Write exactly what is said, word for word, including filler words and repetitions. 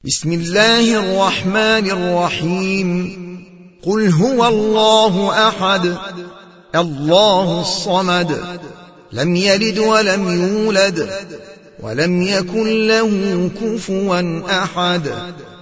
بسم الله الرحمن الرحيم قل هو الله أحد الله الصمد لم يلد ولم يولد ولم يكن له كفوا أحد